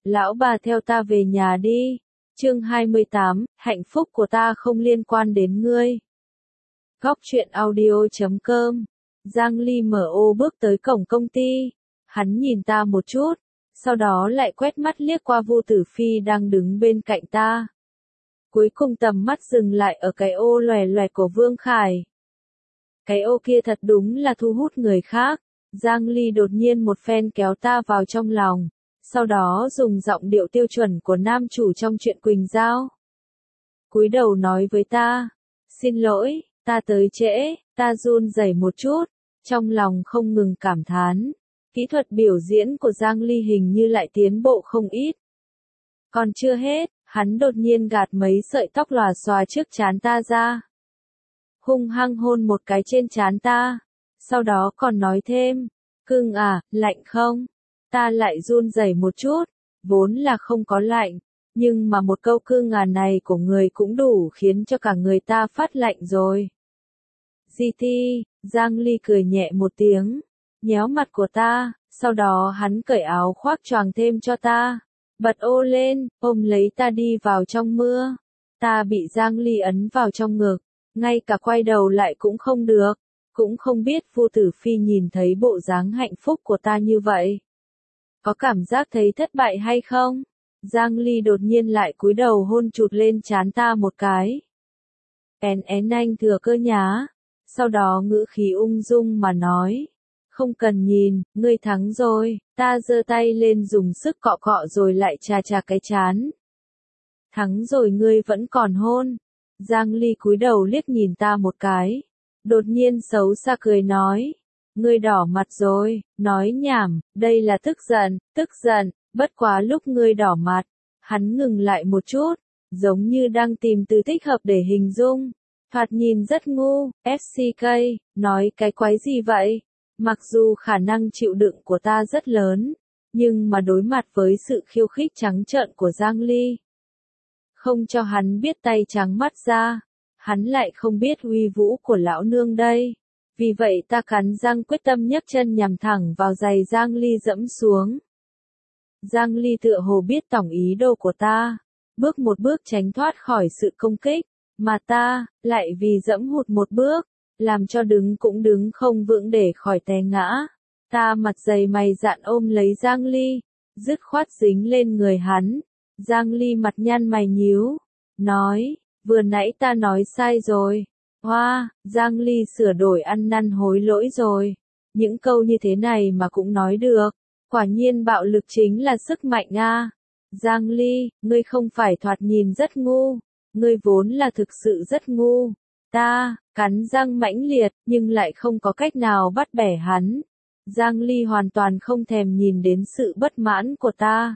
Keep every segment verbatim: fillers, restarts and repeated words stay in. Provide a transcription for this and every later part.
Lão bà theo ta về nhà đi. Chương hai mươi tám, hạnh phúc của ta không liên quan đến ngươi. Góc truyện audio chấm com. Giang Ly mở ô bước tới cổng công ty. Hắn nhìn ta một chút, sau đó lại quét mắt liếc qua Vu Tử Phi đang đứng bên cạnh ta. Cuối cùng tầm mắt dừng lại ở cái ô lòe loẹt của Vương Khải. Cái ô kia thật đúng là thu hút người khác. Giang Ly đột nhiên một phen kéo ta vào trong lòng, sau đó dùng giọng điệu tiêu chuẩn của nam chủ trong truyện Quỳnh Giao. Cúi đầu nói với ta, xin lỗi, ta tới trễ, ta run rẩy một chút, trong lòng không ngừng cảm thán. Kỹ thuật biểu diễn của Giang Ly hình như lại tiến bộ không ít. Còn chưa hết, hắn đột nhiên gạt mấy sợi tóc lòa xòa trước trán ta ra. Hung hăng hôn một cái trên trán ta, sau đó còn nói thêm, cưng à, lạnh không? Ta lại run rẩy một chút, vốn là không có lạnh, nhưng mà một câu cưng à này của người cũng đủ khiến cho cả người ta phát lạnh rồi. giê tê, Giang Ly cười nhẹ một tiếng, nhéo mặt của ta, sau đó hắn cởi áo khoác choàng thêm cho ta, bật ô lên, ôm lấy ta đi vào trong mưa. Ta bị Giang Ly ấn vào trong ngực, ngay cả quay đầu lại cũng không được, cũng không biết Vu Tử Phi nhìn thấy bộ dáng hạnh phúc của ta như vậy, có cảm giác thấy thất bại hay không? Giang Ly đột nhiên lại cúi đầu hôn chụt lên trán ta một cái. Én én anh thừa cơ nhá. Sau đó ngữ khí ung dung mà nói, không cần nhìn, ngươi thắng rồi. Ta giơ tay lên dùng sức cọ cọ rồi lại chà chà cái trán. Thắng rồi ngươi vẫn còn hôn. Giang Ly cúi đầu liếc nhìn ta một cái, đột nhiên xấu xa cười nói, ngươi đỏ mặt rồi, nói nhảm, đây là tức giận, tức giận, bất quá lúc ngươi đỏ mặt. Hắn ngừng lại một chút, giống như đang tìm từ thích hợp để hình dung. Thoạt nhìn rất ngu, ép xê ca, nói cái quái gì vậy? Mặc dù khả năng chịu đựng của ta rất lớn, nhưng mà đối mặt với sự khiêu khích trắng trợn của Giang Ly, không cho hắn biết tay trắng mắt ra, hắn lại không biết uy vũ của lão nương đây. Vì vậy ta cắn răng quyết tâm nhấc chân nhằm thẳng vào giày Giang Ly dẫm xuống. Giang Ly tựa hồ biết tổng ý đồ của ta, bước một bước tránh thoát khỏi sự công kích, mà ta lại vì dẫm hụt một bước, làm cho đứng cũng đứng không vững để khỏi té ngã. Ta mặt dày mày dạn ôm lấy Giang Ly, dứt khoát dính lên người hắn. Giang Ly mặt nhăn mày nhíu, nói, vừa nãy ta nói sai rồi. Hoa, Giang Ly sửa đổi ăn năn hối lỗi rồi. Những câu như thế này mà cũng nói được. Quả nhiên bạo lực chính là sức mạnh a. Giang Ly, ngươi không phải thoạt nhìn rất ngu. Ngươi vốn là thực sự rất ngu. Ta, cắn răng mãnh liệt, nhưng lại không có cách nào bắt bẻ hắn. Giang Ly hoàn toàn không thèm nhìn đến sự bất mãn của ta.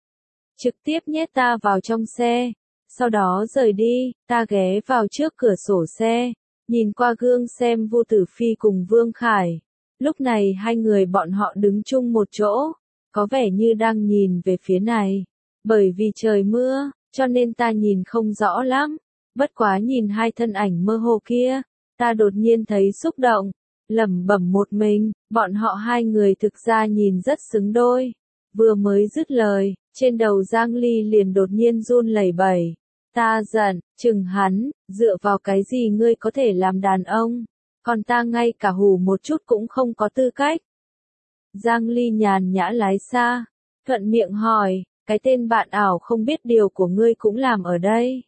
Trực tiếp nhét ta vào trong xe. Sau đó rời đi, ta ghé vào trước cửa sổ xe, nhìn qua gương xem Vu Tử Phi cùng Vương Khải. Lúc này hai người bọn họ đứng chung một chỗ, có vẻ như đang nhìn về phía này. Bởi vì trời mưa, cho nên ta nhìn không rõ lắm. Bất quá nhìn hai thân ảnh mơ hồ kia, ta đột nhiên thấy xúc động, lẩm bẩm một mình, bọn họ hai người thực ra nhìn rất xứng đôi. Vừa mới dứt lời, trên đầu Giang Ly liền đột nhiên run lẩy bẩy. Ta giận, chừng hắn, dựa vào cái gì ngươi có thể làm đàn ông, còn ta ngay cả hù một chút cũng không có tư cách. Giang Ly nhàn nhã lái xa, thuận miệng hỏi, cái tên bạn ảo không biết điều của ngươi cũng làm ở đây.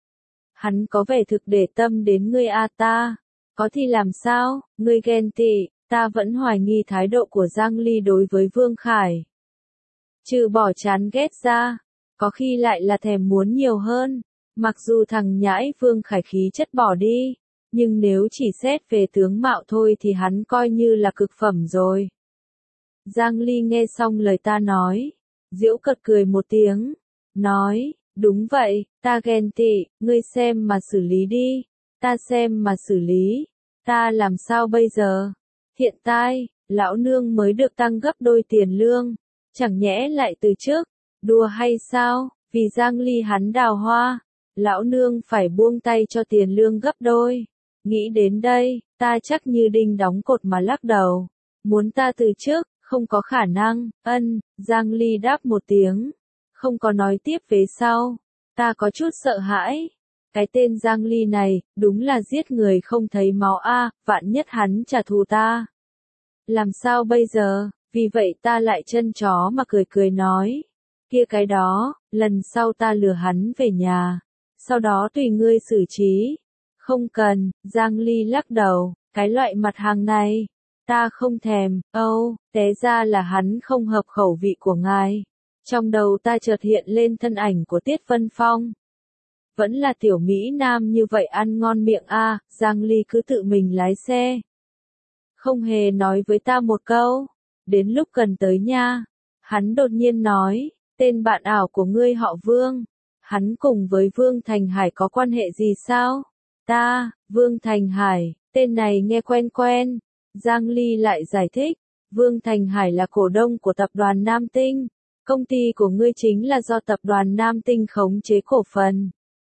Hắn có vẻ thực để tâm đến ngươi a. Ta, có thì làm sao, ngươi ghen tị. Ta vẫn hoài nghi thái độ của Giang Ly đối với Vương Khải. Trừ bỏ chán ghét ra, có khi lại là thèm muốn nhiều hơn. Mặc dù thằng nhãi Vương Khải khí chất bỏ đi, nhưng nếu chỉ xét về tướng mạo thôi thì hắn coi như là cực phẩm rồi. Giang Ly nghe xong lời ta nói, giễu cợt cười một tiếng, nói, đúng vậy, ta ghen tị, ngươi xem mà xử lý đi, ta xem mà xử lý, ta làm sao bây giờ? Hiện tại, lão nương mới được tăng gấp đôi tiền lương, chẳng nhẽ lại từ trước, đùa hay sao? Vì Giang Ly hắn đào hoa, lão nương phải buông tay cho tiền lương gấp đôi. Nghĩ đến đây, ta chắc như đinh đóng cột mà lắc đầu. Muốn ta từ trước, không có khả năng. Ân, Giang Ly đáp một tiếng. không có nói tiếp về sau. Ta có chút sợ hãi. Cái tên Giang Ly này, đúng là giết người không thấy máu a, vạn nhất hắn trả thù ta. Làm sao bây giờ, vì vậy ta lại chân chó mà cười cười nói. Kia cái đó, lần sau ta lừa hắn về nhà. Sau đó tùy ngươi xử trí. Không cần, Giang Ly lắc đầu, cái loại mặt hàng này. Ta không thèm, âu, té ra là hắn không hợp khẩu vị của ngài. Trong đầu ta chợt hiện lên thân ảnh của Tiết Vân Phong. Vẫn là tiểu Mỹ Nam như vậy ăn ngon miệng a, Giang Ly cứ tự mình lái xe. Không hề nói với ta một câu. Đến lúc gần tới nha. Hắn đột nhiên nói, tên bạn ảo của ngươi họ Vương. Hắn cùng với Vương Thành Hải có quan hệ gì sao? Ta, Vương Thành Hải, tên này nghe quen quen. Giang Ly lại giải thích, Vương Thành Hải là cổ đông của tập đoàn Nam Tinh. Công ty của ngươi chính là do tập đoàn Nam Tinh khống chế cổ phần.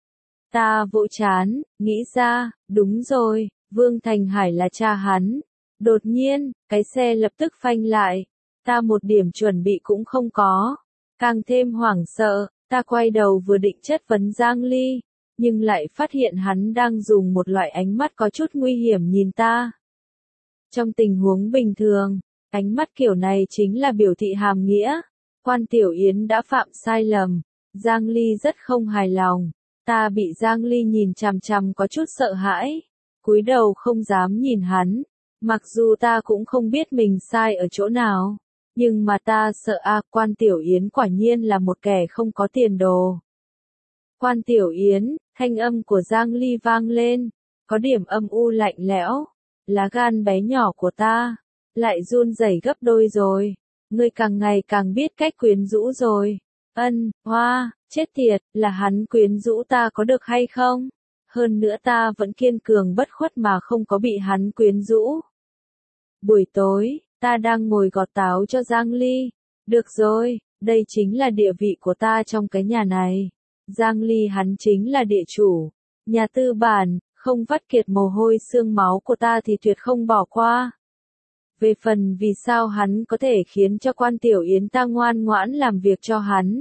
Ta vỗ chán, nghĩ ra, đúng rồi, Vương Thành Hải là cha hắn. Đột nhiên, cái xe lập tức phanh lại. Ta một điểm chuẩn bị cũng không có. Càng thêm hoảng sợ, ta quay đầu vừa định chất vấn Giang Ly, nhưng lại phát hiện hắn đang dùng một loại ánh mắt có chút nguy hiểm nhìn ta. Trong tình huống bình thường, ánh mắt kiểu này chính là biểu thị hàm nghĩa. Quan Tiểu Yến đã phạm sai lầm. Giang Ly rất không hài lòng. Ta bị Giang Ly nhìn chằm chằm có chút sợ hãi. Cúi đầu không dám nhìn hắn. Mặc dù ta cũng không biết mình sai ở chỗ nào. Nhưng mà ta sợ a, Quan Tiểu Yến quả nhiên là một kẻ không có tiền đồ. Quan Tiểu Yến, thanh âm của Giang Ly vang lên. Có điểm âm u lạnh lẽo. Lá gan bé nhỏ của ta. Lại run rẩy gấp đôi rồi. Ngươi càng ngày càng biết cách quyến rũ rồi. Ân, hoa, chết tiệt, là hắn quyến rũ ta có được hay không? Hơn nữa ta vẫn kiên cường bất khuất mà không có bị hắn quyến rũ. Buổi tối, ta đang ngồi gọt táo cho Giang Ly. Được rồi, đây chính là địa vị của ta trong cái nhà này. Giang Ly hắn chính là địa chủ. Nhà tư bản, không vắt kiệt mồ hôi xương máu của ta thì tuyệt không bỏ qua. Về phần vì sao hắn có thể khiến cho Quan Tiểu Yến ta ngoan ngoãn làm việc cho hắn.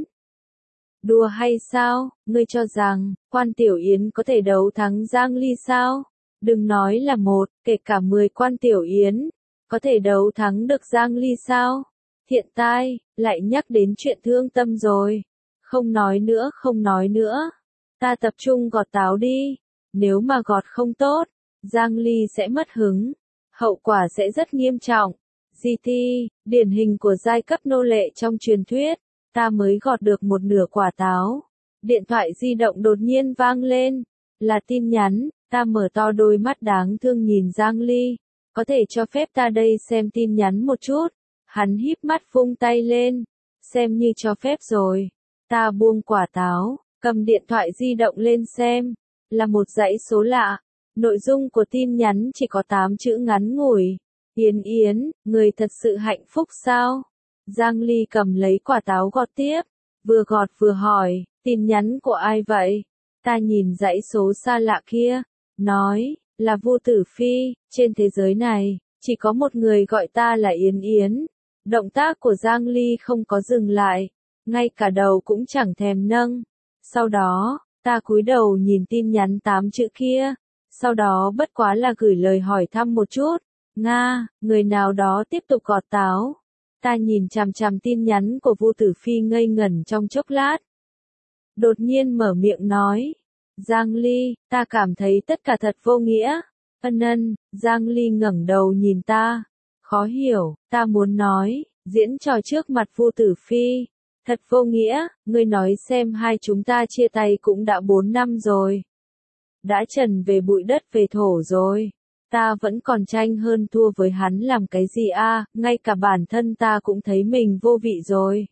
Đùa hay sao, ngươi cho rằng, Quan Tiểu Yến có thể đấu thắng Giang Ly sao? Đừng nói là một, kể cả mười Quan Tiểu Yến, có thể đấu thắng được Giang Ly sao? Thiện tai, lại nhắc đến chuyện thương tâm rồi. Không nói nữa, không nói nữa. Ta tập trung gọt táo đi. Nếu mà gọt không tốt, Giang Ly sẽ mất hứng. Hậu quả sẽ rất nghiêm trọng. giê tê, điển hình của giai cấp nô lệ trong truyền thuyết. Ta mới gọt được một nửa quả táo. Điện thoại di động đột nhiên vang lên. Là tin nhắn, ta mở to đôi mắt đáng thương nhìn Giang Ly. Có thể cho phép ta đây xem tin nhắn một chút. Hắn híp mắt vung tay lên. Xem như cho phép rồi. Ta buông quả táo, cầm điện thoại di động lên xem. Là một dãy số lạ. Nội dung của tin nhắn chỉ có tám chữ ngắn ngủi. Yến Yến, người thật sự hạnh phúc sao? Giang Ly cầm lấy quả táo gọt tiếp. Vừa gọt vừa hỏi, tin nhắn của ai vậy? Ta nhìn dãy số xa lạ kia. Nói, là Vu Tử Phi, trên thế giới này, chỉ có một người gọi ta là Yến Yến. Động tác của Giang Ly không có dừng lại. Ngay cả đầu cũng chẳng thèm nâng. Sau đó, ta cúi đầu nhìn tin nhắn tám chữ kia. Sau đó bất quá là gửi lời hỏi thăm một chút. Nga, người nào đó tiếp tục gọt táo. Ta nhìn chằm chằm tin nhắn của Vu Tử Phi ngây ngẩn trong chốc lát. Đột nhiên mở miệng nói. Giang Ly, ta cảm thấy tất cả thật vô nghĩa. Ân ân, Giang Ly ngẩng đầu nhìn ta. Khó hiểu, ta muốn nói, diễn trò trước mặt Vu Tử Phi. Thật vô nghĩa, ngươi nói xem hai chúng ta chia tay cũng đã bốn năm rồi. Đã trần về bụi đất về thổ rồi. Ta vẫn còn tranh hơn thua với hắn làm cái gì a, ngay cả bản thân ta cũng thấy mình vô vị rồi.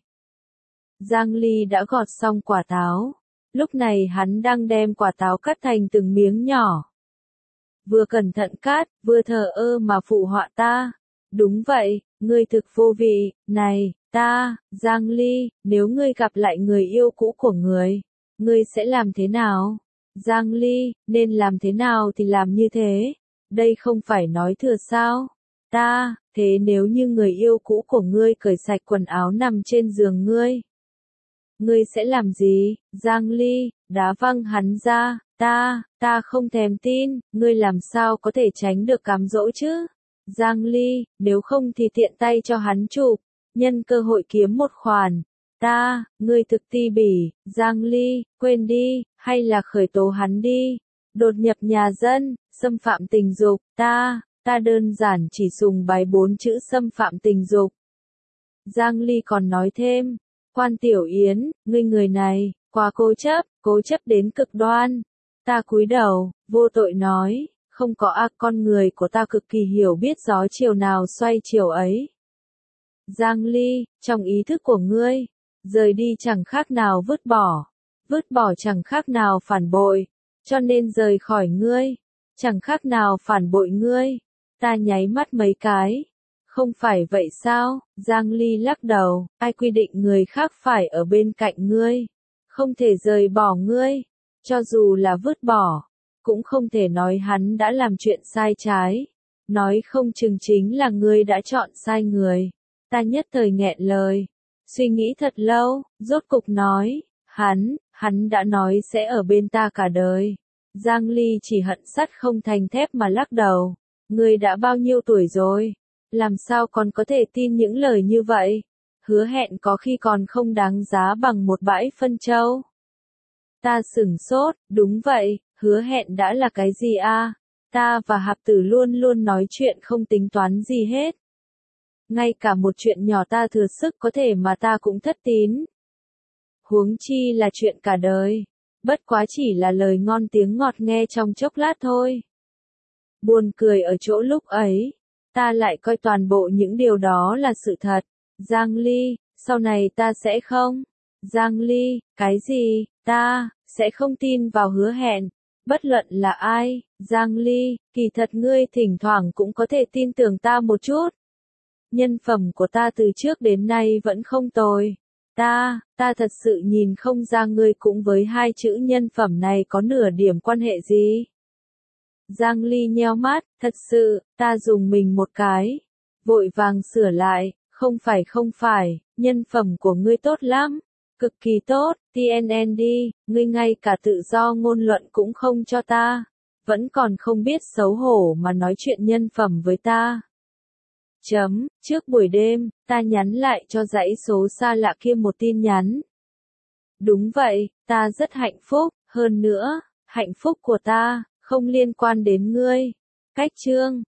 Giang Ly đã gọt xong quả táo. Lúc này hắn đang đem quả táo cắt thành từng miếng nhỏ. Vừa cẩn thận cắt, vừa thờ ơ mà phụ họa ta. Đúng vậy, ngươi thực vô vị, này, ta, Giang Ly, nếu ngươi gặp lại người yêu cũ của ngươi, ngươi sẽ làm thế nào? Giang Ly, nên làm thế nào thì làm như thế. Đây không phải nói thừa sao? Ta, thế nếu như người yêu cũ của ngươi cởi sạch quần áo nằm trên giường ngươi, Ngươi sẽ làm gì? Giang Ly, đá văng hắn ra, ta, ta không thèm tin, ngươi làm sao có thể tránh được cám dỗ chứ? Giang Ly, nếu không thì tiện tay cho hắn chụp, nhân cơ hội kiếm một khoản. Ta, ngươi thực ti bỉ, Giang Ly, quên đi, hay là khởi tố hắn đi. Đột nhập nhà dân, xâm phạm tình dục, ta, ta đơn giản chỉ sùng bái bốn chữ xâm phạm tình dục. Giang Ly còn nói thêm, Quan Tiểu Yến, ngươi người này, quá cố chấp, cố chấp đến cực đoan. Ta cúi đầu, vô tội nói, không có ác, con người của ta cực kỳ hiểu biết gió chiều nào xoay chiều ấy. Giang Ly, trong ý thức của ngươi, rời đi chẳng khác nào vứt bỏ, vứt bỏ chẳng khác nào phản bội, cho nên rời khỏi ngươi, chẳng khác nào phản bội ngươi. Ta nháy mắt mấy cái. Không phải vậy sao? Giang Ly lắc đầu, ai quy định người khác phải ở bên cạnh ngươi, không thể rời bỏ ngươi, cho dù là vứt bỏ, cũng không thể nói hắn đã làm chuyện sai trái, nói không chừng chính là ngươi đã chọn sai người. Ta nhất thời nghẹn lời, suy nghĩ thật lâu, rốt cục nói, hắn, hắn đã nói sẽ ở bên ta cả đời. Giang Ly chỉ hận sắt không thành thép mà lắc đầu, ngươi đã bao nhiêu tuổi rồi? Làm sao còn có thể tin những lời như vậy? Hứa Hẹn có khi còn không đáng giá bằng một bãi phân châu. Ta sửng sốt, đúng vậy, Hứa Hẹn đã là cái gì a? Ta và Hạp Tử luôn luôn nói chuyện không tính toán gì hết. Ngay cả một chuyện nhỏ ta thừa sức có thể mà ta cũng thất tín. Huống chi là chuyện cả đời. Bất quá chỉ là lời ngon tiếng ngọt nghe trong chốc lát thôi. Buồn cười ở chỗ lúc ấy. Ta lại coi toàn bộ những điều đó là sự thật. Giang Ly, sau này ta sẽ không. Giang Ly, cái gì? Ta, sẽ không tin vào Hứa Hẹn. Bất luận là ai. Giang Ly, kỳ thật ngươi thỉnh thoảng cũng có thể tin tưởng ta một chút. Nhân phẩm của ta từ trước đến nay vẫn không tồi. Ta, ta thật sự nhìn không ra ngươi cũng với hai chữ nhân phẩm này có nửa điểm quan hệ gì. Giang Ly nheo mắt, thật sự, ta dùng mình một cái. Vội vàng sửa lại, không phải không phải, nhân phẩm của ngươi tốt lắm. Cực kỳ tốt, tê en en đi, ngươi ngay cả tự do ngôn luận cũng không cho ta. Vẫn còn không biết xấu hổ mà nói chuyện nhân phẩm với ta. Chấm, trước buổi đêm, ta nhắn lại cho dãy số xa lạ kia một tin nhắn. Đúng vậy, ta rất hạnh phúc, hơn nữa, hạnh phúc của ta không liên quan đến ngươi. Cách chương